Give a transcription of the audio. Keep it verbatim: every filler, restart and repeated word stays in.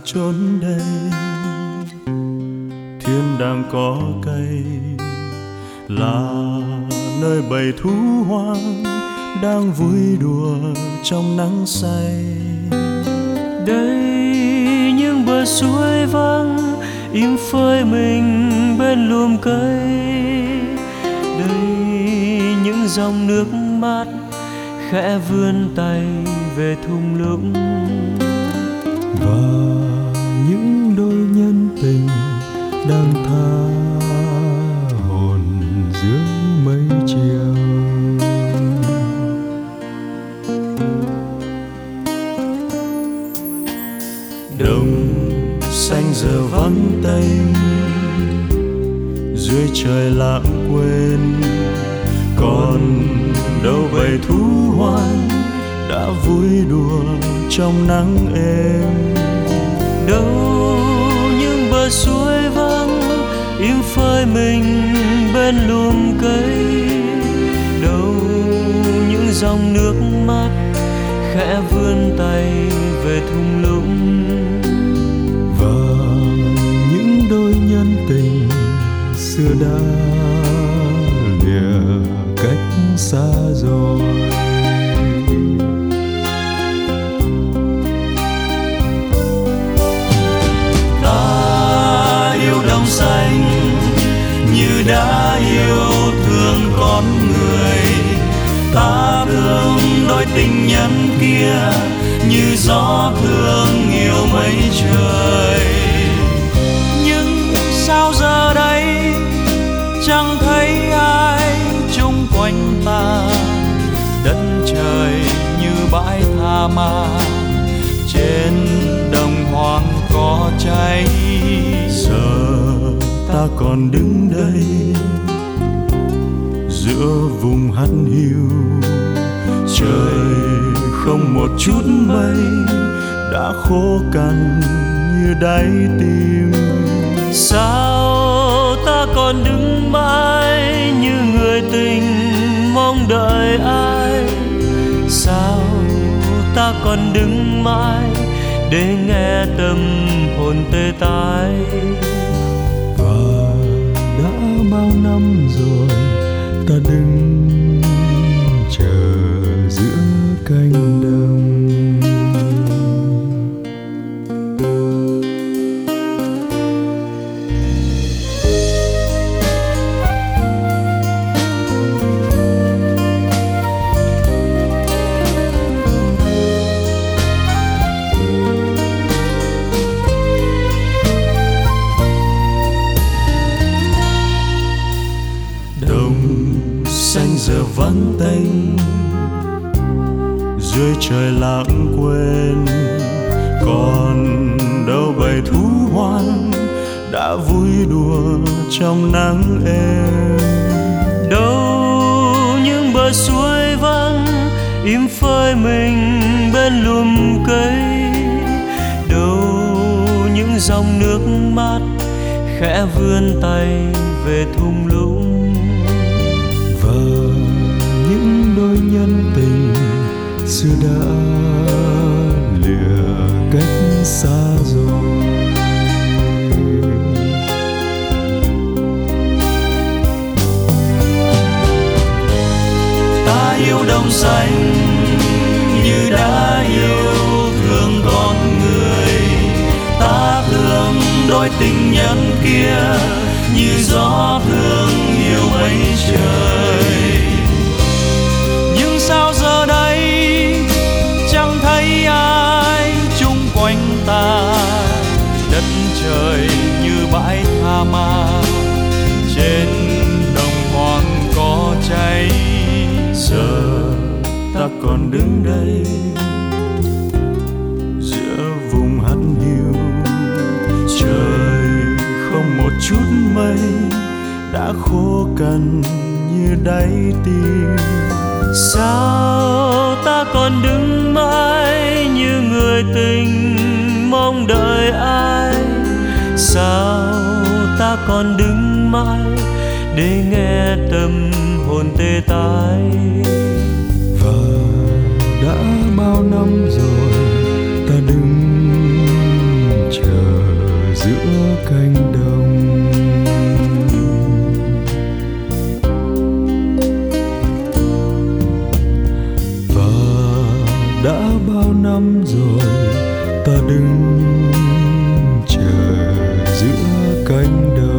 chốn đây. Thiên đàng có cây là nơi bầy thú hoang đang vui đùa trong nắng say. Đây những bờ suối vắng im phơi mình bên luồng cây. Đây những dòng nước mát khẽ vươn tay về thung lũng. Và những đôi nhân tình đang tha hồn dưới mây chiều. Đồng xanh giờ vắng tênh, dưới trời lãng quên, còn đâu bầy thú hoang đã vui đùa trong nắng êm. Đâu những bờ suối vắng im phơi mình bên luồng cây. Đâu những dòng nước mát khẽ vươn tay về thung lũng. Và những đôi nhân tình xưa đã lìa cách xa rồi. Ta yêu đồng xanh như đã yêu thương con người. Ta thương đôi tình nhân kia như gió thương yêu mây trời. Nhưng sao giờ đây chẳng thấy ai chung quanh ta. Đất trời như bãi tha ma, trên đồng hoang có cháy. Giờ ta còn đứng đây giữa vùng hắt hiu. Trời không một chút mây đã khô cằn như đáy tim. Sao ta còn đứng mãi như người tình mong đợi ai. Sao ta còn đứng mãi để nghe tâm hồn tê tái. Và đã bao năm rồi ta đứng chờ giữa cánh đồng. Xanh giờ vắng tênh, dưới trời lãng quên, còn đâu bầy thú hoang đã vui đùa trong nắng êm. Đâu những bờ suối vắng im phơi mình bên luồng cây. Đâu những dòng nước mát khẽ vươn tay về thung lũng. Và những đôi nhân tình xưa đã lìa cách xa rồi. Ta yêu đồng xanh như đã yêu thương con người. Ta thương đôi tình nhân kia như gió thương yêu mây trời. Nhưng sao giờ đây chẳng thấy ai chung quanh ta. Đất trời như bãi tha ma, trên đồng hoang có cháy. Giờ ta còn đứng đây giữa vùng hắt hiu. Trời không một chút mây đã khô cằn như đáy tim. Sao ta còn đứng mãi như người tình mong đợi ai. Sao ta còn đứng mãi để nghe tâm hồn tê tái. Và đã bao năm rồi ta đứng chờ cánh đồng. Và đã bao năm rồi ta đứng chờ giữa cánh đồng.